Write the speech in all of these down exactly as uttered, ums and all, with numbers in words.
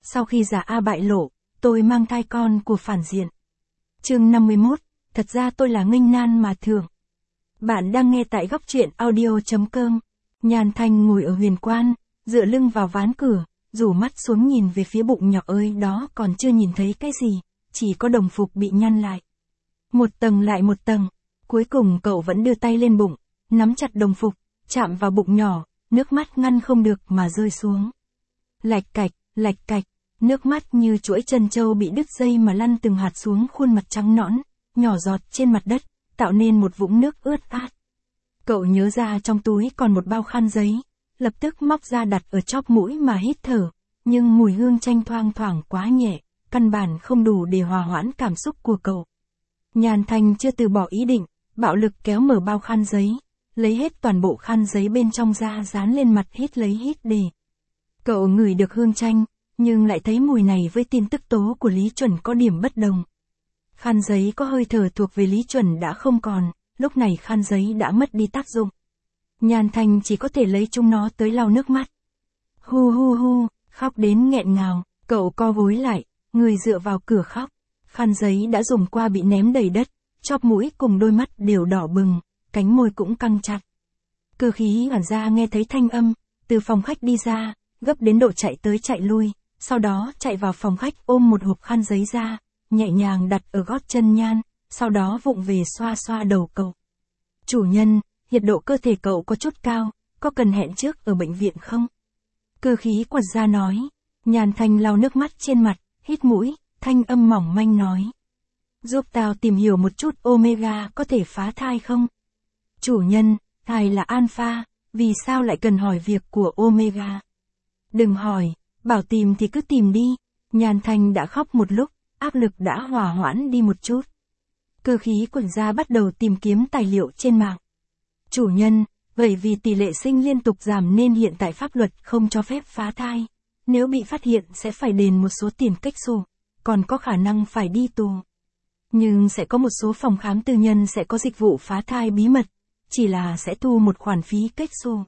Sau khi giả A bại lộ, tôi mang thai con của phản diện. Chương năm mươi mốt, thật ra tôi là nghênh nan mà thường. Bạn đang nghe tại góc truyện audio.com. Nhan Thanh ngồi ở huyền quan, dựa lưng vào ván cửa, rủ mắt xuống nhìn về phía bụng nhỏ ơi đó còn chưa nhìn thấy cái gì, chỉ có đồng phục bị nhăn lại. Một tầng lại một tầng, cuối cùng cậu vẫn đưa tay lên bụng, nắm chặt đồng phục, chạm vào bụng nhỏ, nước mắt ngăn không được mà rơi xuống. Lạch cạch, lạch cạch, nước mắt như chuỗi chân trâu bị đứt dây mà lăn từng hạt xuống khuôn mặt trắng nõn, nhỏ giọt trên mặt đất, tạo nên một vũng nước ướt át. Cậu nhớ ra trong túi còn một bao khăn giấy, lập tức móc ra đặt ở chóp mũi mà hít thở, nhưng mùi hương chanh thoang thoảng quá nhẹ, căn bản không đủ để hòa hoãn cảm xúc của cậu. Nhan Thanh chưa từ bỏ ý định, bạo lực kéo mở bao khăn giấy, lấy hết toàn bộ khăn giấy bên trong ra dán lên mặt hít lấy hít để. Cậu ngửi được hương chanh, nhưng lại thấy mùi này với tin tức tố của Lý Chuẩn có điểm bất đồng. Khăn giấy có hơi thở thuộc về Lý Chuẩn đã không còn, lúc này khăn giấy đã mất đi tác dụng. Nhan Thanh chỉ có thể lấy chúng nó tới lau nước mắt. Hu hu hu, khóc đến nghẹn ngào, cậu co gối lại, người dựa vào cửa khóc. Khăn giấy đã dùng qua bị ném đầy đất, chóp mũi cùng đôi mắt đều đỏ bừng, cánh môi cũng căng chặt. Cơ khí quản gia nghe thấy thanh âm, từ phòng khách đi ra, gấp đến độ chạy tới chạy lui, sau đó chạy vào phòng khách ôm một hộp khăn giấy ra, nhẹ nhàng đặt ở gót chân Nhan, sau đó vụng về xoa xoa đầu cậu. Chủ nhân, nhiệt độ cơ thể cậu có chút cao, có cần hẹn trước ở bệnh viện không? Cơ khí quản gia nói. Nhan Thanh lau nước mắt trên mặt, hít mũi, thanh âm mỏng manh nói. Giúp tao tìm hiểu một chút Omega có thể phá thai không? Chủ nhân, thai là Alpha, vì sao lại cần hỏi việc của Omega? Đừng hỏi, bảo tìm thì cứ tìm đi. Nhan Thanh đã khóc một lúc, áp lực đã hòa hoãn đi một chút. Cơ khí quản gia bắt đầu tìm kiếm tài liệu trên mạng. Chủ nhân, vậy vì tỷ lệ sinh liên tục giảm nên hiện tại pháp luật không cho phép phá thai. Nếu bị phát hiện sẽ phải đền một số tiền cách xù, còn có khả năng phải đi tù. Nhưng sẽ có một số phòng khám tư nhân sẽ có dịch vụ phá thai bí mật, chỉ là sẽ thu một khoản phí cách xù.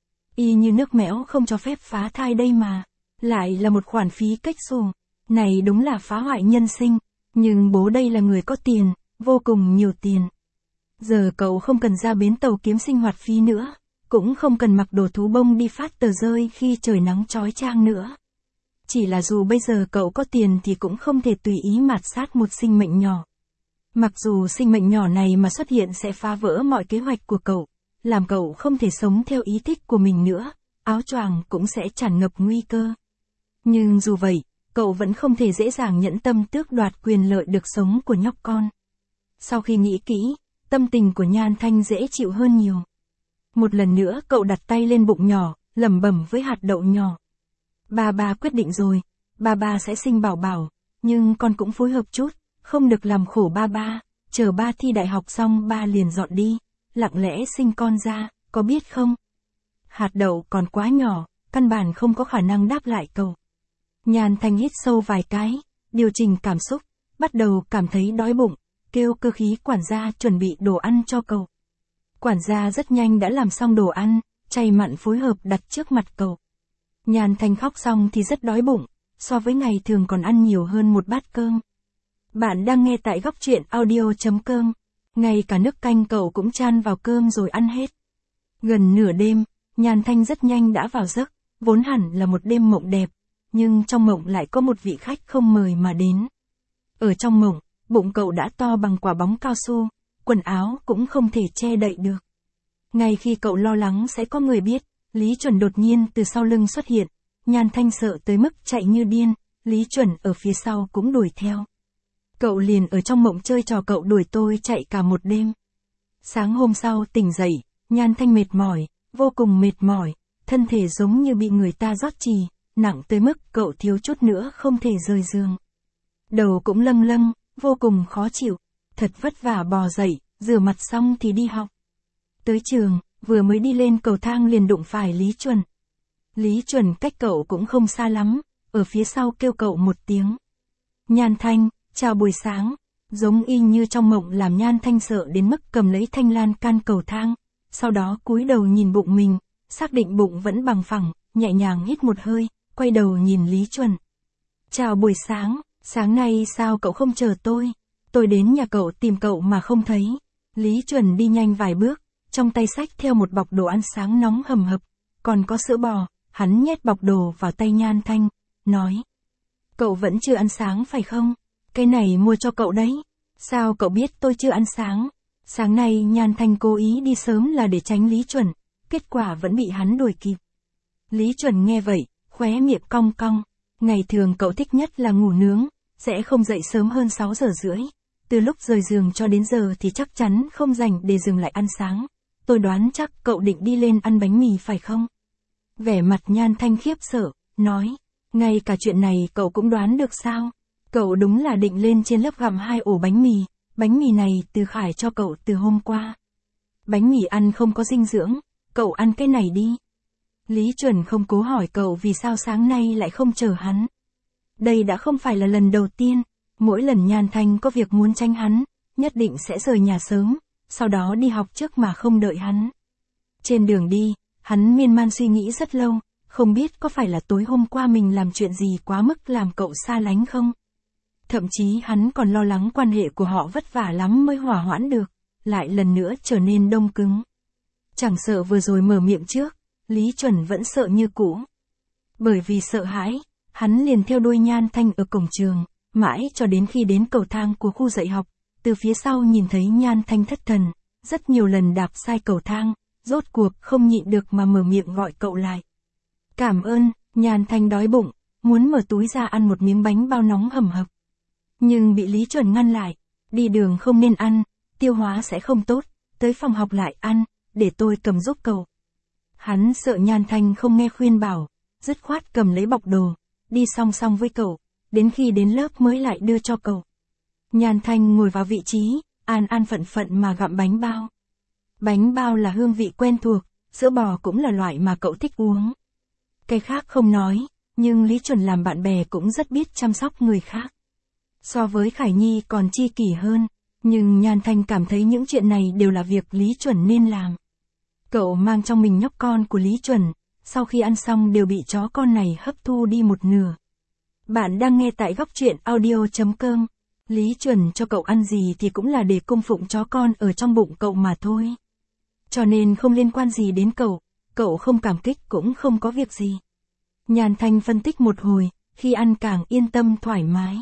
Y như nước mẽo không cho phép phá thai đây mà, lại là một khoản phí cách xù. Này đúng là phá hoại nhân sinh, nhưng bố đây là người có tiền, vô cùng nhiều tiền. Giờ cậu không cần ra bến tàu kiếm sinh hoạt phí nữa, cũng không cần mặc đồ thú bông đi phát tờ rơi khi trời nắng chói chang nữa. Chỉ là dù bây giờ cậu có tiền thì cũng không thể tùy ý mạt sát một sinh mệnh nhỏ. Mặc dù sinh mệnh nhỏ này mà xuất hiện sẽ phá vỡ mọi kế hoạch của cậu, làm cậu không thể sống theo ý thích của mình nữa, áo choàng cũng sẽ tràn ngập nguy cơ. Nhưng dù vậy, cậu vẫn không thể dễ dàng nhẫn tâm tước đoạt quyền lợi được sống của nhóc con. Sau khi nghĩ kỹ, tâm tình của Nhan Thanh dễ chịu hơn nhiều. Một lần nữa cậu đặt tay lên bụng nhỏ, lẩm bẩm với hạt đậu nhỏ. Ba ba quyết định rồi, ba ba sẽ sinh bảo bảo, nhưng con cũng phối hợp chút, không được làm khổ ba ba, chờ ba thi đại học xong ba liền dọn đi, lặng lẽ sinh con ra, có biết không? Hạt đậu còn quá nhỏ, căn bản không có khả năng đáp lại cậu. Nhan Thanh hít sâu vài cái, điều chỉnh cảm xúc, bắt đầu cảm thấy đói bụng, kêu cơ khí quản gia chuẩn bị đồ ăn cho cậu. Quản gia rất nhanh đã làm xong đồ ăn, chay mặn phối hợp đặt trước mặt cậu. Nhan Thanh khóc xong thì rất đói bụng, so với ngày thường còn ăn nhiều hơn một bát cơm. Bạn đang nghe tại góc truyện audio.com, ngay cả nước canh cậu cũng chan vào cơm rồi ăn hết. Gần nửa đêm, Nhan Thanh rất nhanh đã vào giấc, vốn hẳn là một đêm mộng đẹp, nhưng trong mộng lại có một vị khách không mời mà đến. Ở trong mộng, bụng cậu đã to bằng quả bóng cao su, quần áo cũng không thể che đậy được. Ngay khi cậu lo lắng sẽ có người biết, Lý Chuẩn đột nhiên từ sau lưng xuất hiện, Nhan Thanh sợ tới mức chạy như điên, Lý Chuẩn ở phía sau cũng đuổi theo. Cậu liền ở trong mộng chơi trò cậu đuổi tôi chạy cả một đêm. Sáng hôm sau tỉnh dậy, Nhan Thanh mệt mỏi, vô cùng mệt mỏi, thân thể giống như bị người ta rót chì, nặng tới mức cậu thiếu chút nữa không thể rời giường. Đầu cũng lâng lâng, vô cùng khó chịu, thật vất vả bò dậy, rửa mặt xong thì đi học. Tới trường, vừa mới đi lên cầu thang liền đụng phải Lý Chuẩn. Lý Chuẩn cách cậu cũng không xa lắm, ở phía sau kêu cậu một tiếng. Nhan Thanh, chào buổi sáng, giống y như trong mộng làm Nhan Thanh sợ đến mức cầm lấy thanh lan can cầu thang, sau đó cúi đầu nhìn bụng mình, xác định bụng vẫn bằng phẳng, nhẹ nhàng hít một hơi, quay đầu nhìn Lý Chuẩn. Chào buổi sáng, sáng nay sao cậu không chờ tôi? Tôi đến nhà cậu tìm cậu mà không thấy. Lý Chuẩn đi nhanh vài bước, trong tay xách theo một bọc đồ ăn sáng nóng hầm hập, còn có sữa bò, hắn nhét bọc đồ vào tay Nhan Thanh, nói. Cậu vẫn chưa ăn sáng phải không? Cái này mua cho cậu đấy. Sao cậu biết tôi chưa ăn sáng? Sáng nay Nhan Thanh cố ý đi sớm là để tránh Lý Chuẩn, kết quả vẫn bị hắn đuổi kịp. Lý Chuẩn nghe vậy, khóe miệng cong cong. Ngày thường cậu thích nhất là ngủ nướng, sẽ không dậy sớm hơn sáu giờ rưỡi. Từ lúc rời giường cho đến giờ thì chắc chắn không dành để dừng lại ăn sáng. Tôi đoán chắc cậu định đi lên ăn bánh mì phải không? Vẻ mặt Nhan Thanh khiếp sợ, nói. Ngay cả chuyện này cậu cũng đoán được sao? Cậu đúng là định lên trên lớp gặm hai ổ bánh mì. Bánh mì này Từ Khải cho cậu từ hôm qua. Bánh mì ăn không có dinh dưỡng, cậu ăn cái này đi. Lý Chuẩn không cố hỏi cậu vì sao sáng nay lại không chờ hắn. Đây đã không phải là lần đầu tiên, mỗi lần Nhan Thanh có việc muốn tránh hắn, nhất định sẽ rời nhà sớm, sau đó đi học trước mà không đợi hắn. Trên đường đi, hắn miên man suy nghĩ rất lâu, không biết có phải là tối hôm qua mình làm chuyện gì quá mức làm cậu xa lánh không? Thậm chí hắn còn lo lắng quan hệ của họ vất vả lắm mới hòa hoãn được, lại lần nữa trở nên đông cứng. Chẳng sợ vừa rồi mở miệng trước, Lý Chuẩn vẫn sợ như cũ. Bởi vì sợ hãi, hắn liền theo đuôi Nhan Thanh ở cổng trường, mãi cho đến khi đến cầu thang của khu dạy học, từ phía sau nhìn thấy Nhan Thanh thất thần, rất nhiều lần đạp sai cầu thang, rốt cuộc không nhịn được mà mở miệng gọi cậu lại. Cảm ơn, Nhan Thanh đói bụng, muốn mở túi ra ăn một miếng bánh bao nóng hầm hập. Nhưng bị Lý Chuẩn ngăn lại, đi đường không nên ăn, tiêu hóa sẽ không tốt, tới phòng học lại ăn, để tôi cầm giúp cậu. Hắn sợ Nhan Thanh không nghe khuyên bảo, dứt khoát cầm lấy bọc đồ, đi song song với cậu, đến khi đến lớp mới lại đưa cho cậu. Nhan Thanh ngồi vào vị trí, an an phận phận mà gặm bánh bao. Bánh bao là hương vị quen thuộc, sữa bò cũng là loại mà cậu thích uống. Cái khác không nói, nhưng Lý Chuẩn làm bạn bè cũng rất biết chăm sóc người khác. So với Khải Nhi còn chi kỷ hơn, nhưng Nhan Thanh cảm thấy những chuyện này đều là việc Lý Chuẩn nên làm. Cậu mang trong mình nhóc con của Lý Chuẩn, sau khi ăn xong đều bị chó con này hấp thu đi một nửa. Bạn đang nghe tại góc truyện audio chấm com. Lý Chuẩn cho cậu ăn gì thì cũng là để cung phụng chó con ở trong bụng cậu mà thôi. Cho nên không liên quan gì đến cậu, cậu không cảm kích cũng không có việc gì. Nhan Thanh phân tích một hồi, khi ăn càng yên tâm thoải mái.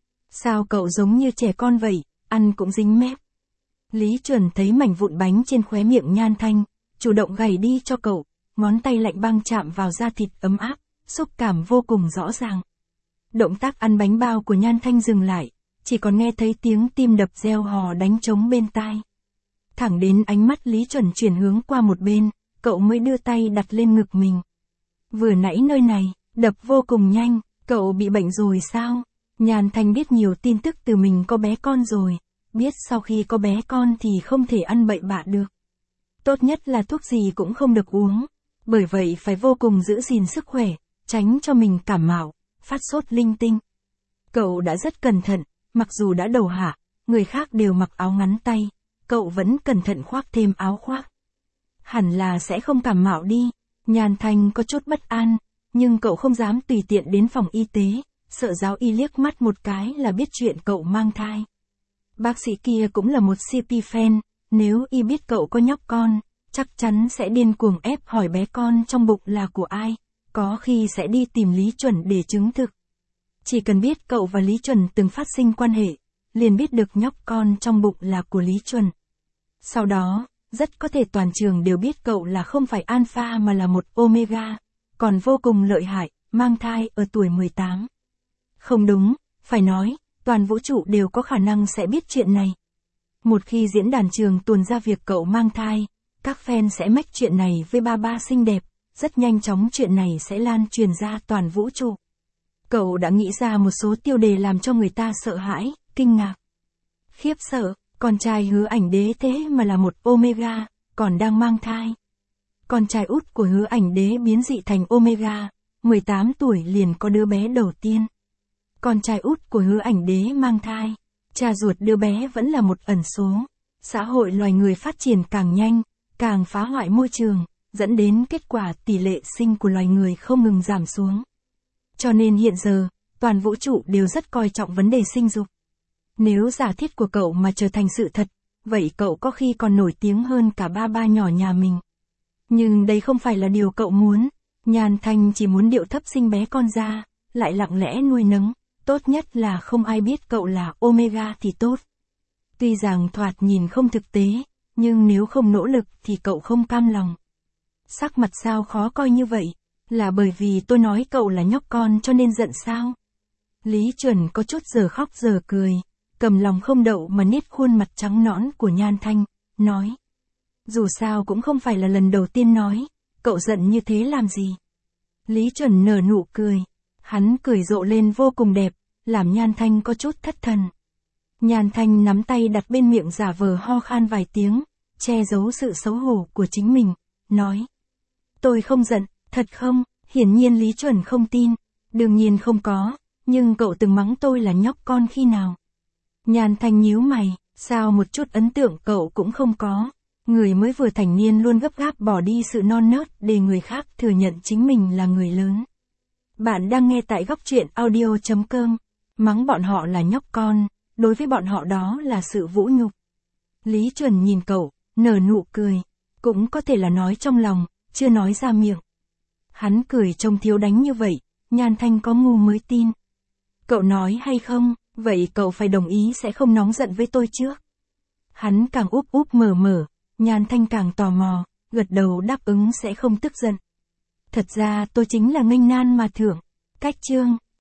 Sao cậu giống như trẻ con vậy, ăn cũng dính mép. Lý Chuẩn thấy mảnh vụn bánh trên khóe miệng Nhan Thanh, chủ động gảy đi cho cậu, ngón tay lạnh băng chạm vào da thịt ấm áp, xúc cảm vô cùng rõ ràng. Động tác ăn bánh bao của Nhan Thanh dừng lại, chỉ còn nghe thấy tiếng tim đập reo hò đánh trống bên tai. Thẳng đến ánh mắt Lý Chuẩn chuyển hướng qua một bên, cậu mới đưa tay đặt lên ngực mình. Vừa nãy nơi này, đập vô cùng nhanh, cậu bị bệnh rồi sao? Nhan Thanh biết nhiều tin tức từ mình có bé con rồi, biết sau khi có bé con thì không thể ăn bậy bạ được. Tốt nhất là thuốc gì cũng không được uống, bởi vậy phải vô cùng giữ gìn sức khỏe, tránh cho mình cảm mạo, phát sốt linh tinh. Cậu đã rất cẩn thận, mặc dù đã đầu hạ, người khác đều mặc áo ngắn tay, cậu vẫn cẩn thận khoác thêm áo khoác. Hẳn là sẽ không cảm mạo đi. Nhan Thanh có chút bất an, nhưng cậu không dám tùy tiện đến phòng y tế, sợ giáo y liếc mắt một cái là biết chuyện cậu mang thai. Bác sĩ kia cũng là một xê pê fan, nếu y biết cậu có nhóc con, chắc chắn sẽ điên cuồng ép hỏi bé con trong bụng là của ai, có khi sẽ đi tìm Lý Chuẩn để chứng thực. Chỉ cần biết cậu và Lý Chuẩn từng phát sinh quan hệ, liền biết được nhóc con trong bụng là của Lý Chuẩn. Sau đó, rất có thể toàn trường đều biết cậu là không phải alpha mà là một omega, còn vô cùng lợi hại, mang thai ở tuổi mười tám. Không đúng, phải nói, toàn vũ trụ đều có khả năng sẽ biết chuyện này. Một khi diễn đàn trường tuồn ra việc cậu mang thai, các fan sẽ mách chuyện này với ba ba xinh đẹp, rất nhanh chóng chuyện này sẽ lan truyền ra toàn vũ trụ. Cậu đã nghĩ ra một số tiêu đề làm cho người ta sợ hãi, kinh ngạc, khiếp sợ. Con trai Hứa Ảnh Đế thế mà là một omega, còn đang mang thai. Con trai út của Hứa Ảnh Đế biến dị thành omega, mười tám tuổi liền có đứa bé đầu tiên. Con trai út của Hứa Ảnh Đế mang thai, cha ruột đứa bé vẫn là một ẩn số. Xã hội loài người phát triển càng nhanh, càng phá hoại môi trường, dẫn đến kết quả tỷ lệ sinh của loài người không ngừng giảm xuống. Cho nên hiện giờ, toàn vũ trụ đều rất coi trọng vấn đề sinh dục. Nếu giả thiết của cậu mà trở thành sự thật, vậy cậu có khi còn nổi tiếng hơn cả ba ba nhỏ nhà mình. Nhưng đây không phải là điều cậu muốn. Nhan Thanh chỉ muốn điệu thấp sinh bé con ra, lại lặng lẽ nuôi nấng, tốt nhất là không ai biết cậu là Omega thì tốt. Tuy rằng thoạt nhìn không thực tế, nhưng nếu không nỗ lực thì cậu không cam lòng. Sắc mặt sao khó coi như vậy, là bởi vì tôi nói cậu là nhóc con cho nên giận sao? Lý Chuẩn có chút giờ khóc giờ cười, cầm lòng không đậu mà niết khuôn mặt trắng nõn của Nhan Thanh, nói. Dù sao cũng không phải là lần đầu tiên nói, cậu giận như thế làm gì? Lý Chuẩn nở nụ cười, hắn cười rộ lên vô cùng đẹp, làm Nhan Thanh có chút thất thần. Nhan Thanh nắm tay đặt bên miệng giả vờ ho khan vài tiếng, che giấu sự xấu hổ của chính mình, nói. Tôi không giận, thật không? Hiển nhiên Lý Chuẩn không tin. Đương nhiên không có, nhưng cậu từng mắng tôi là nhóc con khi nào? Nhan Thanh nhíu mày, sao một chút ấn tượng cậu cũng không có? Người mới vừa thành niên luôn gấp gáp bỏ đi sự non nớt để người khác thừa nhận chính mình là người lớn. Bạn đang nghe tại góc truyện audio chấm com. Mắng bọn họ là nhóc con, đối với bọn họ đó là sự vũ nhục. Lý Chuẩn nhìn cậu, nở nụ cười, cũng có thể là nói trong lòng, chưa nói ra miệng. Hắn cười trông thiếu đánh như vậy, Nhan Thanh có ngu mới tin. Cậu nói hay không, vậy cậu phải đồng ý sẽ không nóng giận với tôi trước. Hắn càng úp úp mở mở, Nhan Thanh càng tò mò, gật đầu đáp ứng sẽ không tức giận. Thật ra tôi chính là nghênh nan mà thưởng. Cách chương